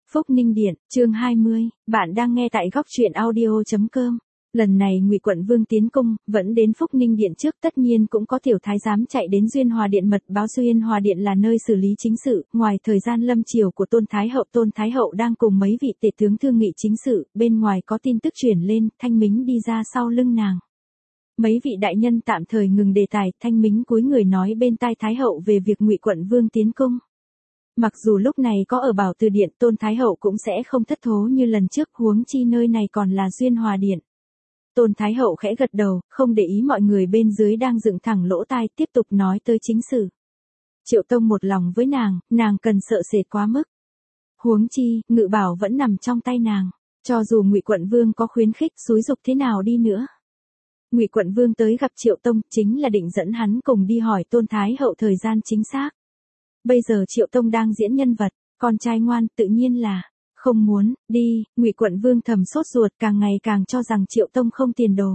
Phúc Ninh Điện, chương 20, bạn đang nghe tại góc truyện audio.com. Lần này Ngụy Quận Vương tiến cung, vẫn đến Phúc Ninh Điện trước, tất nhiên cũng có tiểu thái giám chạy đến Duyên Hòa Điện mật báo Duyên Hòa Điện là nơi xử lý chính sự, ngoài thời gian lâm triều của Tôn Thái Hậu đang cùng mấy vị tể tướng thương nghị chính sự, bên ngoài có tin tức truyền lên, Thanh Mính đi ra sau lưng nàng. Mấy vị đại nhân tạm thời ngừng đề tài, Thanh Mính cúi người nói bên tai Thái Hậu về việc Ngụy Quận Vương tiến cung. Mặc dù lúc này có ở Bảo Từ Điện, Tôn Thái Hậu cũng sẽ không thất thố như lần trước, huống chi nơi này còn là Duyên Hòa Điện. Tôn Thái Hậu khẽ gật đầu, không để ý mọi người bên dưới đang dựng thẳng lỗ tai, tiếp tục nói tới chính sự. Triệu Tông một lòng với nàng cần sợ sệt quá mức. Huống chi, ngự bảo vẫn nằm trong tay nàng, cho dù Ngụy Quận Vương có khuyến khích xúi giục thế nào đi nữa. Ngụy Quận Vương tới gặp Triệu Tông, chính là định dẫn hắn cùng đi hỏi Tôn Thái Hậu thời gian chính xác. Bây giờ Triệu Tông đang diễn nhân vật, con trai ngoan tự nhiên là không muốn đi. Ngụy Quận Vương thầm sốt ruột, càng ngày càng cho rằng Triệu Tông không tiền đồ.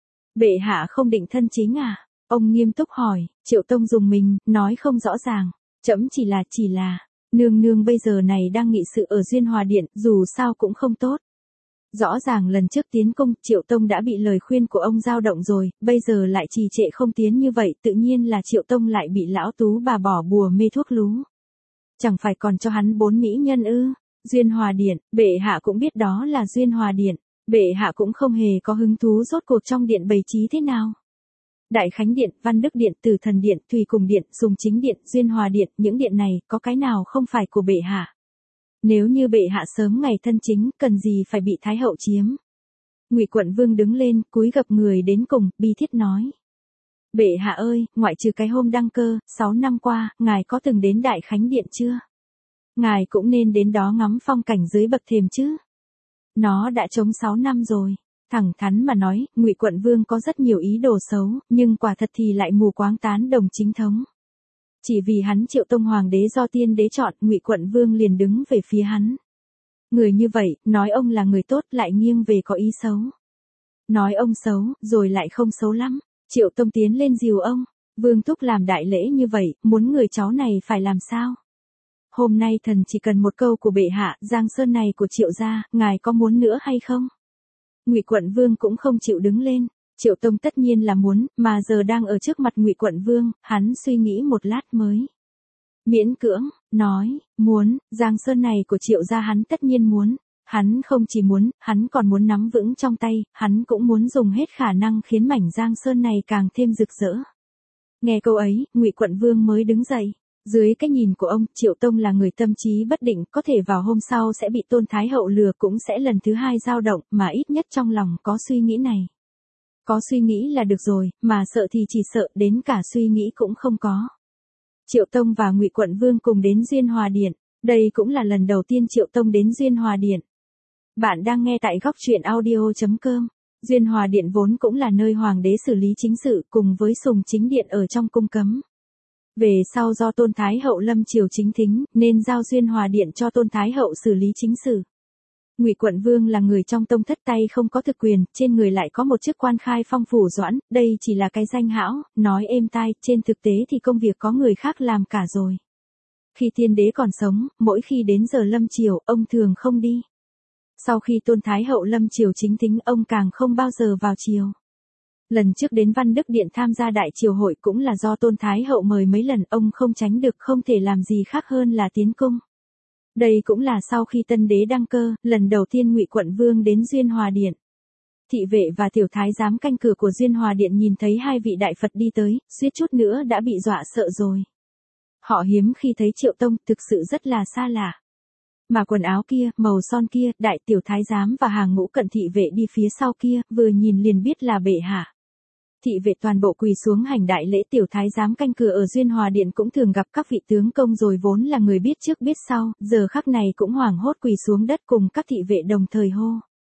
Bệ hạ không định thân chính à? Ông nghiêm túc hỏi. Triệu Tông dùng mình, nói không rõ ràng. Trẫm chỉ là, nương nương bây giờ này đang nghị sự ở Duyên Hòa Điện, dù sao cũng không tốt. Rõ ràng lần trước tiến cung, Triệu Tông đã bị lời khuyên của ông dao động rồi, bây giờ lại trì trệ không tiến như vậy, tự nhiên là Triệu Tông lại bị lão tú bà bỏ bùa mê thuốc lú. Chẳng phải còn cho hắn 4 mỹ nhân ư? Duyên Hòa Điện, bệ hạ cũng biết đó là Duyên Hòa Điện, bệ hạ cũng không hề có hứng thú rốt cuộc trong điện bày trí thế nào. Đại Khánh Điện, Văn Đức Điện, Tử Thần Điện, Thùy Cùng Điện, Sùng Chính Điện, Duyên Hòa Điện, những điện này, có cái nào không phải của bệ hạ? Nếu như bệ hạ sớm ngày thân chính, cần gì phải bị Thái Hậu chiếm? Ngụy Quận Vương đứng lên, cúi gập người đến cùng, bi thiết nói. Bệ hạ ơi, ngoại trừ cái hôm đăng cơ, 6 năm qua, ngài có từng đến Đại Khánh Điện chưa? Ngài cũng nên đến đó ngắm phong cảnh dưới bậc thềm chứ. Nó đã trống 6 năm rồi. Thẳng thắn mà nói, Ngụy Quận Vương có rất nhiều ý đồ xấu, nhưng quả thật thì lại mù quáng tán đồng chính thống. Chỉ vì hắn Triệu Tông hoàng đế do tiên đế chọn, Ngụy Quận Vương liền đứng về phía hắn. Người như vậy, nói ông là người tốt lại nghiêng về có ý xấu. Nói ông xấu, rồi lại không xấu lắm. Triệu Tông tiến lên dìu ông. Vương thúc làm đại lễ như vậy, muốn người cháu này phải làm sao? Hôm nay thần chỉ cần một câu của bệ hạ, Giang Sơn này của Triệu gia, ngài có muốn nữa hay không? Ngụy Quận Vương cũng không chịu đứng lên. Triệu Tông tất nhiên là muốn, mà giờ đang ở trước mặt Ngụy Quận Vương, hắn suy nghĩ một lát mới miễn cưỡng nói, muốn, Giang Sơn này của Triệu gia hắn tất nhiên muốn. Hắn không chỉ muốn, hắn còn muốn nắm vững trong tay, hắn cũng muốn dùng hết khả năng khiến mảnh Giang Sơn này càng thêm rực rỡ. Nghe câu ấy, Ngụy Quận Vương mới đứng dậy. Dưới cái nhìn của ông, Triệu Tông là người tâm trí bất định, có thể vào hôm sau sẽ bị Tôn Thái Hậu lừa, cũng sẽ lần thứ 2 dao động, mà ít nhất trong lòng có suy nghĩ này. Có suy nghĩ là được rồi, mà sợ thì chỉ sợ đến cả suy nghĩ cũng không có. Triệu Tông và Ngụy Quận Vương cùng đến Duyên Hòa Điện. Đây cũng là lần đầu tiên Triệu Tông đến Duyên Hòa Điện. Bạn đang nghe tại góc truyện audio.com. Duyên Hòa Điện vốn cũng là nơi hoàng đế xử lý chính sự, cùng với Sùng Chính Điện ở trong cung cấm. Về sau do Tôn Thái Hậu lâm triều chính thính, nên giao Duyên Hòa Điện cho Tôn Thái Hậu xử lý chính sự. Ngụy Quận Vương là người trong tông thất, tay không có thực quyền, trên người lại có một chức quan khai phong phủ doãn, đây chỉ là cái danh hão, nói êm tai, trên thực tế thì công việc có người khác làm cả rồi. Khi tiên đế còn sống, mỗi khi đến giờ lâm triều, ông thường không đi. Sau khi Tôn Thái Hậu lâm triều chính thính, ông càng không bao giờ vào triều. Lần trước đến Văn Đức Điện tham gia đại triều hội cũng là do Tôn Thái Hậu mời mấy lần, ông không tránh được, không thể làm gì khác hơn là tiến cung. Đây cũng là sau khi tân đế đăng cơ, lần đầu tiên Ngụy Quận Vương đến Duyên Hòa Điện. Thị vệ và tiểu thái giám canh cửa của Duyên Hòa Điện nhìn thấy 2 vị đại Phật đi tới, suýt chút nữa đã bị dọa sợ rồi. Họ hiếm khi thấy Triệu Tông, thực sự rất là xa lạ. Mà quần áo kia, màu son kia, đại tiểu thái giám và hàng ngũ cận thị vệ đi phía sau kia, vừa nhìn liền biết là bệ hạ. Thị vệ toàn bộ quỳ xuống hành đại lễ, tiểu thái giám canh cửa ở Duyên Hòa Điện cũng thường gặp các vị tướng công rồi, vốn là người biết trước biết sau, giờ khắc này cũng hoảng hốt quỳ xuống đất cùng các thị vệ đồng thời hô.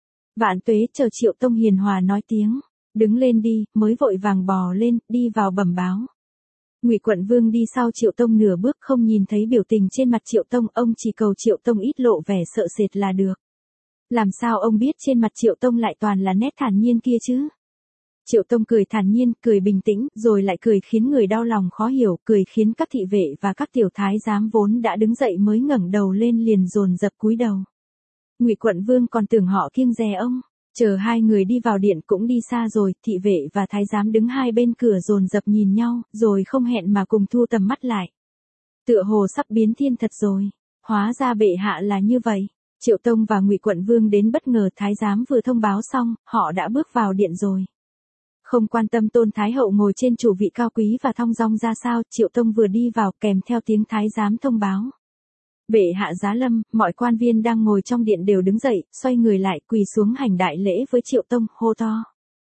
Vạn tuế, chờ Triệu Tông hiền hòa nói tiếng, đứng lên đi, mới vội vàng bò lên, đi vào bẩm báo. Ngụy Quận Vương đi sau Triệu Tông nửa bước, không nhìn thấy biểu tình trên mặt Triệu Tông, ông chỉ cầu Triệu Tông ít lộ vẻ sợ sệt là được. Làm sao ông biết trên mặt Triệu Tông lại toàn là nét thản nhiên kia chứ? Triệu Tông cười thản nhiên, cười bình tĩnh, rồi lại cười khiến người đau lòng khó hiểu, cười khiến các thị vệ và các tiểu thái giám vốn đã đứng dậy mới ngẩng đầu lên liền dồn dập cúi đầu. Ngụy Quận Vương còn tưởng họ kiêng dè ông. Chờ hai người đi vào điện cũng đi xa rồi, thị vệ và thái giám đứng hai bên cửa dồn dập nhìn nhau, rồi không hẹn mà cùng thu tầm mắt lại. Tựa hồ sắp biến thiên thật rồi. Hóa ra bệ hạ là như vậy. Triệu Tông và Ngụy Quận Vương đến bất ngờ, thái giám vừa thông báo xong, họ đã bước vào điện rồi. Không quan tâm Tôn Thái Hậu ngồi trên chủ vị cao quý và thong dong ra sao, Triệu Tông vừa đi vào kèm theo tiếng thái giám thông báo. Bệ hạ giá lâm, mọi quan viên đang ngồi trong điện đều đứng dậy, xoay người lại quỳ xuống hành đại lễ với Triệu Tông, hô to.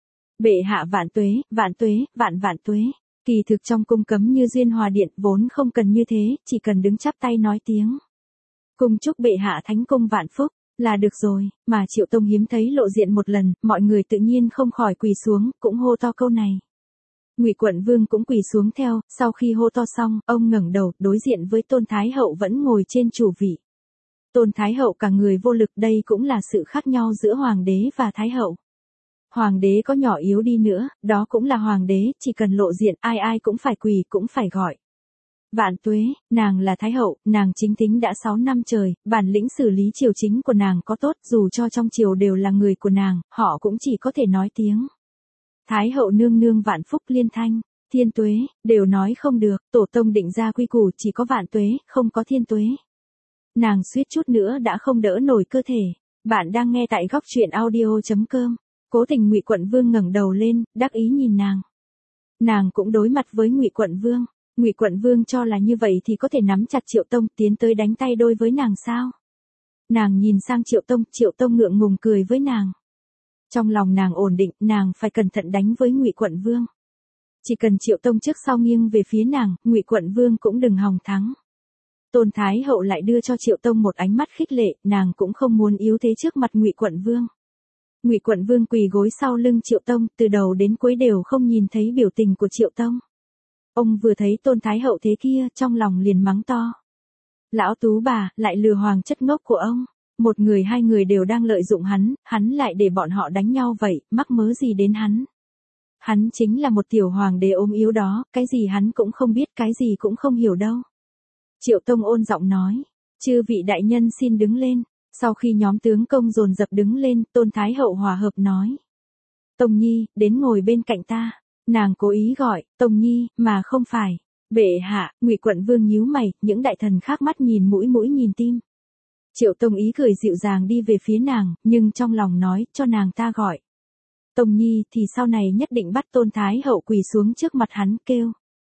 Bệ hạ vạn tuế, vạn tuế, vạn vạn tuế. Kỳ thực trong cung cấm như Duyên Hòa Điện vốn không cần như thế, chỉ cần đứng chắp tay nói tiếng. Cung chúc bệ hạ thánh cung vạn phúc, là được rồi, mà Triệu Tông hiếm thấy lộ diện một lần, mọi người tự nhiên không khỏi quỳ xuống, cũng hô to câu này. Ngụy Quận Vương cũng quỳ xuống theo, sau khi hô to xong, ông ngẩng đầu, đối diện với Tôn Thái Hậu vẫn ngồi trên chủ vị. Tôn Thái Hậu cả người vô lực, đây cũng là sự khác nhau giữa Hoàng đế và Thái Hậu. Hoàng đế có nhỏ yếu đi nữa, đó cũng là Hoàng đế, chỉ cần lộ diện, ai ai cũng phải quỳ, cũng phải gọi. Vạn tuế, nàng là Thái Hậu, nàng chính tính đã 6 năm trời, bản lĩnh xử lý triều chính của nàng có tốt, dù cho trong triều đều là người của nàng, họ cũng chỉ có thể nói tiếng. Thái Hậu nương nương vạn phúc liên thanh, thiên tuế, đều nói không được, tổ tông định ra quy củ chỉ có vạn tuế, không có thiên tuế. Nàng suýt chút nữa đã không đỡ nổi cơ thể. Bạn đang nghe tại góc truyện audio.com. Cố Tình Ngụy Quận Vương ngẩng đầu lên, đắc ý nhìn nàng. Nàng cũng đối mặt với Ngụy Quận Vương. Ngụy Quận Vương cho là như vậy thì có thể nắm chặt Triệu Tông tiến tới đánh tay đôi với nàng sao? Nàng nhìn sang Triệu Tông ngượng ngùng cười với nàng. Trong lòng nàng ổn định, nàng phải cẩn thận đánh với Ngụy Quận Vương. Chỉ cần Triệu Tông trước sau nghiêng về phía nàng, Ngụy Quận Vương cũng đừng hòng thắng. Tôn Thái Hậu lại đưa cho Triệu Tông một ánh mắt khích lệ, nàng cũng không muốn yếu thế trước mặt Ngụy Quận Vương. Ngụy Quận Vương quỳ gối sau lưng Triệu Tông, từ đầu đến cuối đều không nhìn thấy biểu tình của Triệu Tông. Ông vừa thấy Tôn Thái Hậu thế kia, trong lòng liền mắng to. Lão tú bà, lại lừa hoàng chất ngốc của ông. Một người hai người đều đang lợi dụng hắn lại để bọn họ đánh nhau vậy, mắc mớ gì đến hắn. Hắn chính là một tiểu hoàng đế ốm yếu đó, cái gì hắn cũng không biết, cái gì cũng không hiểu đâu. Triệu Tông ôn giọng nói, chư vị đại nhân xin đứng lên. Sau khi nhóm tướng công dồn dập đứng lên, Tôn Thái Hậu hòa hợp nói. Tông Nhi, đến ngồi bên cạnh ta. Nàng cố ý gọi, Tông Nhi, mà không phải. Bệ hạ, Ngụy Quận Vương nhíu mày, những đại thần khác mắt nhìn mũi nhìn tim. Triệu Tông ý cười dịu dàng đi về phía nàng, nhưng trong lòng nói, cho nàng ta gọi. Tông Nhi thì sau này nhất định bắt Tôn Thái Hậu quỳ xuống trước mặt hắn, kêu.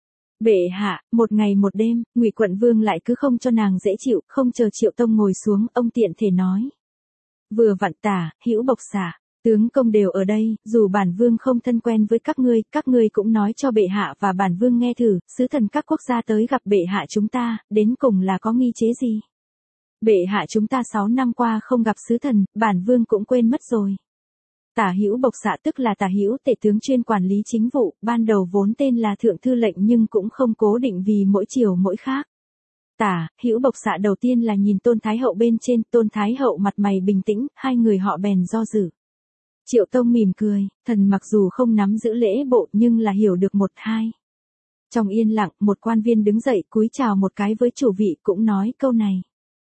Bệ hạ, một ngày một đêm, Ngụy Quận Vương lại cứ không cho nàng dễ chịu, không chờ Triệu Tông ngồi xuống, ông tiện thể nói. Vừa vặn Tả, Hữu Bộc Xả, tướng công đều ở đây, dù bản vương không thân quen với các ngươi cũng nói cho bệ hạ và bản vương nghe thử, sứ thần các quốc gia tới gặp bệ hạ chúng ta, đến cùng là có nghi chế gì? Bệ hạ chúng ta 6 năm qua không gặp sứ thần, bản vương cũng quên mất rồi. Tả Hữu Bộc Xạ tức là Tả Hữu tể tướng chuyên quản lý chính vụ, ban đầu vốn tên là Thượng Thư Lệnh nhưng cũng không cố định vì mỗi chiều mỗi khác. Tả Hữu Bộc Xạ đầu tiên là nhìn Tôn Thái Hậu bên trên, Tôn Thái Hậu mặt mày bình tĩnh, hai người họ bèn do dự. Triệu Tông mỉm cười, thần mặc dù không nắm giữ lễ bộ nhưng là hiểu được một hai. Trong yên lặng, một quan viên đứng dậy cúi chào một cái với chủ vị cũng nói câu này.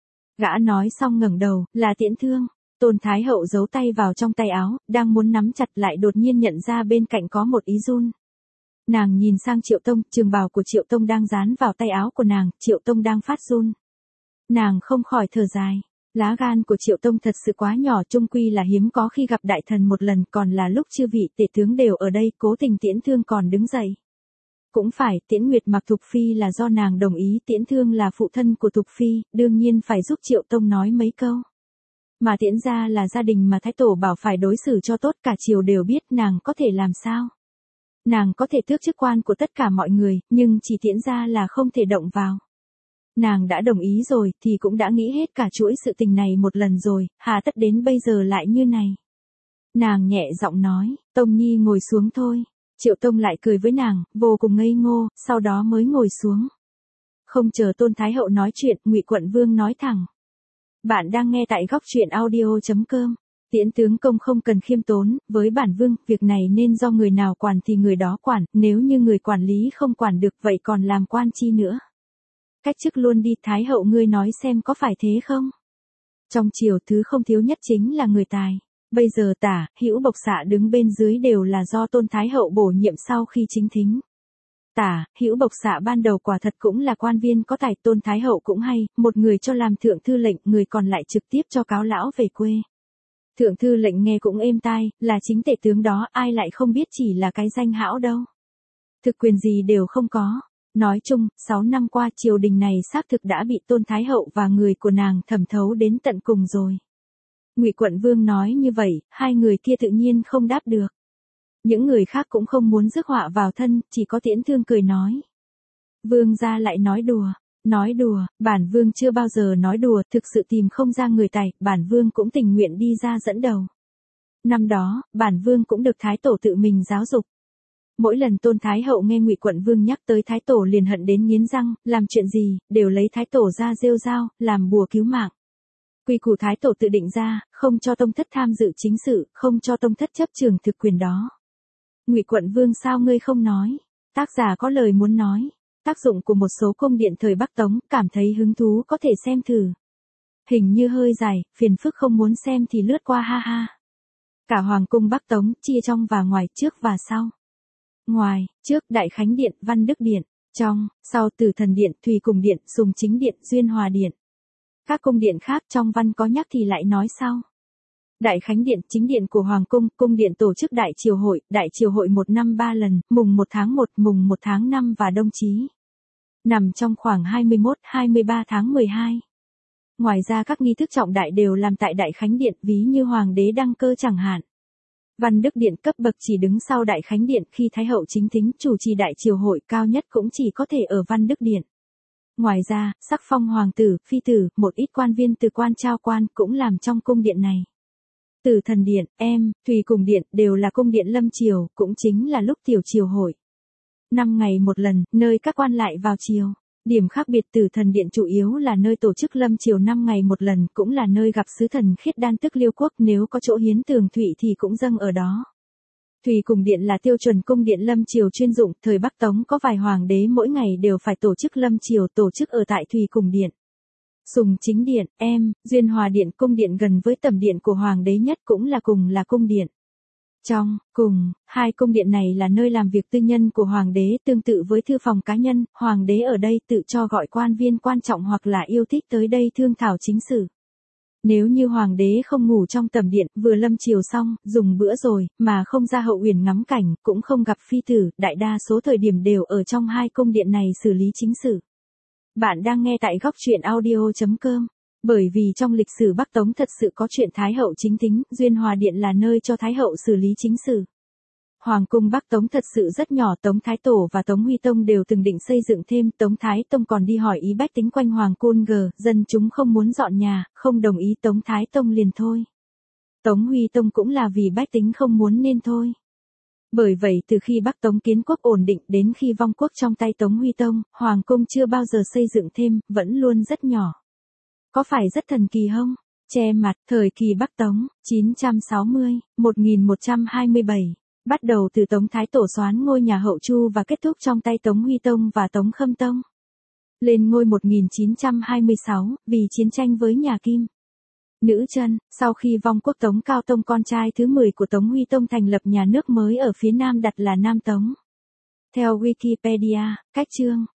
Gã nói xong ngẩng đầu, là Tiễn Thương. Tôn Thái Hậu giấu tay vào trong tay áo, đang muốn nắm chặt lại đột nhiên nhận ra bên cạnh có một ý run. Nàng nhìn sang Triệu Tông, trường bào của Triệu Tông đang dán vào tay áo của nàng, Triệu Tông đang phát run. Nàng không khỏi thở dài. Lá gan của Triệu Tông thật sự quá nhỏ, chung quy là hiếm có khi gặp đại thần một lần, còn là lúc chư vị tể tướng đều ở đây, Cố Tình Tiễn Thương còn đứng dậy. Cũng phải, Tiễn Nguyệt mặc Thục Phi là do nàng đồng ý, Tiễn Thương là phụ thân của Thục Phi, đương nhiên phải giúp Triệu Tông nói mấy câu. Mà Tiễn gia là gia đình mà Thái Tổ bảo phải đối xử cho tốt, cả triều đều biết, nàng có thể làm sao? Nàng có thể tước chức quan của tất cả mọi người, nhưng chỉ Tiễn gia là không thể động vào. Nàng đã đồng ý rồi, thì cũng đã nghĩ hết cả chuỗi sự tình này một lần rồi, hà tất đến bây giờ lại như này. Nàng nhẹ giọng nói, Tông Nhi ngồi xuống thôi. Triệu Tông lại cười với nàng, vô cùng ngây ngô, sau đó mới ngồi xuống. Không chờ Tôn Thái Hậu nói chuyện, Ngụy Quận Vương nói thẳng. Bạn đang nghe tại góc truyện audio.com. Tiễn tướng công không cần khiêm tốn, với bản vương, việc này nên do người nào quản thì người đó quản, nếu như người quản lý không quản được vậy còn làm quan chi nữa. Cách chức luôn đi, Thái hậu ngươi nói xem có phải thế không? Trong triều thứ không thiếu nhất chính là người tài. Bây giờ Tả, Hữu Bộc Xạ đứng bên dưới đều là do Tôn Thái hậu bổ nhiệm sau khi chính thính. Tả, Hữu Bộc Xạ ban đầu quả thật cũng là quan viên có tài, Tôn Thái hậu cũng hay, một người cho làm thượng thư lệnh, người còn lại trực tiếp cho cáo lão về quê. Thượng thư lệnh nghe cũng êm tai, là chính tể tướng đó, ai lại không biết chỉ là cái danh hão đâu. Thực quyền gì đều không có. Nói chung, 6 năm qua triều đình này xác thực đã bị Tôn Thái hậu và người của nàng thẩm thấu đến tận cùng rồi. Ngụy Quận Vương nói như vậy, hai người kia tự nhiên không đáp được. Những người khác cũng không muốn rước họa vào thân, chỉ có Tiễn Thương cười nói. Vương gia lại nói đùa. Nói đùa, bản vương chưa bao giờ nói đùa, thực sự tìm không ra người tài, bản vương cũng tình nguyện đi ra dẫn đầu. Năm đó, bản vương cũng được Thái Tổ tự mình giáo dục. Mỗi lần Tôn Thái hậu nghe Ngụy Quận Vương nhắc tới Thái Tổ liền hận đến nghiến răng, làm chuyện gì, đều lấy Thái Tổ ra rêu rao, làm bùa cứu mạng. Quy củ Thái Tổ tự định ra, không cho tông thất tham dự chính sự, không cho tông thất chấp trường thực quyền đó. Ngụy Quận Vương sao ngươi không nói? Tác giả có lời muốn nói. Tác dụng của một số cung điện thời Bắc Tống, cảm thấy hứng thú có thể xem thử. Hình như hơi dài, phiền phức không muốn xem thì lướt qua ha ha. Cả Hoàng cung Bắc Tống, chia trong và ngoài, trước và sau. Ngoài, trước, Đại Khánh Điện, Văn Đức Điện. Trong, sau, Tử Thần Điện, Thùy Cùng Điện, Sùng Chính Điện, Duyên Hòa Điện. Các cung điện khác trong văn có nhắc thì lại nói sau. Đại Khánh Điện, chính điện của Hoàng cung, cung điện tổ chức Đại Triều hội 1 năm 3 lần, mùng 1 tháng 1, mùng 1 tháng 5 và đông chí. Nằm trong khoảng 21-23 tháng 12. Ngoài ra các nghi thức trọng đại đều làm tại Đại Khánh Điện, ví như Hoàng đế đăng cơ chẳng hạn. Văn Đức Điện cấp bậc chỉ đứng sau Đại Khánh Điện, khi Thái hậu chính thính chủ trì Đại Triều hội cao nhất cũng chỉ có thể ở Văn Đức Điện. Ngoài ra, sắc phong hoàng tử, phi tử, một ít quan viên từ quan trao quan cũng làm trong cung điện này. Tử Thần Điện, Thùy Cùng Điện đều là cung điện lâm triều, cũng chính là lúc tiểu triều hội. 5 ngày một lần, nơi các quan lại vào triều. Điểm khác biệt Tử Thần Điện chủ yếu là nơi tổ chức lâm triều 5 ngày một lần, cũng là nơi gặp sứ thần Khiết Đan tức Liêu Quốc, nếu có chỗ hiến tường thụy thì cũng dâng ở đó. Thùy Cùng Điện là tiêu chuẩn cung điện lâm triều chuyên dụng, thời Bắc Tống có vài hoàng đế mỗi ngày đều phải tổ chức lâm triều, tổ chức ở tại Thùy Cùng Điện. Sùng Chính Điện, Duyên Hòa Điện, cung điện gần với tẩm điện của hoàng đế nhất, cũng là cùng là cung điện. Trong, cùng, hai cung điện này là nơi làm việc tư nhân của hoàng đế, tương tự với thư phòng cá nhân, hoàng đế ở đây tự cho gọi quan viên quan trọng hoặc là yêu thích tới đây thương thảo chính sự. Nếu như hoàng đế không ngủ trong tẩm điện, vừa lâm triều xong, dùng bữa rồi, mà không ra hậu uyển ngắm cảnh, cũng không gặp phi tử, đại đa số thời điểm đều ở trong hai cung điện này xử lý chính sự. Bạn đang nghe tại góc truyện audio.com. Bởi vì trong lịch sử Bắc Tống thật sự có chuyện Thái hậu chính thính, Duyên Hòa Điện là nơi cho Thái hậu xử lý chính sự. Hoàng cung Bắc Tống thật sự rất nhỏ, Tống Thái Tổ và Tống Huy Tông đều từng định xây dựng thêm, Tống Thái Tông còn đi hỏi ý bách tính quanh Hoàng cung dân chúng không muốn dọn nhà, không đồng ý, Tống Thái Tông liền thôi. Tống Huy Tông cũng là vì bách tính không muốn nên thôi. Bởi vậy từ khi Bắc Tống kiến quốc ổn định đến khi vong quốc trong tay Tống Huy Tông, Hoàng cung chưa bao giờ xây dựng thêm, vẫn luôn rất nhỏ. Có phải rất thần kỳ không? Che mặt, thời kỳ Bắc Tống, 960-1127. Bắt đầu từ Tống Thái Tổ soán ngôi nhà Hậu Chu và kết thúc trong tay Tống Huy Tông và Tống Khâm Tông. Lên ngôi 1926, vì chiến tranh với nhà Kim. Nữ chân, sau khi vong quốc Tống Cao Tông con trai thứ 10 của Tống Huy Tông thành lập nhà nước mới ở phía Nam đặt là Nam Tống. Theo Wikipedia, cách chương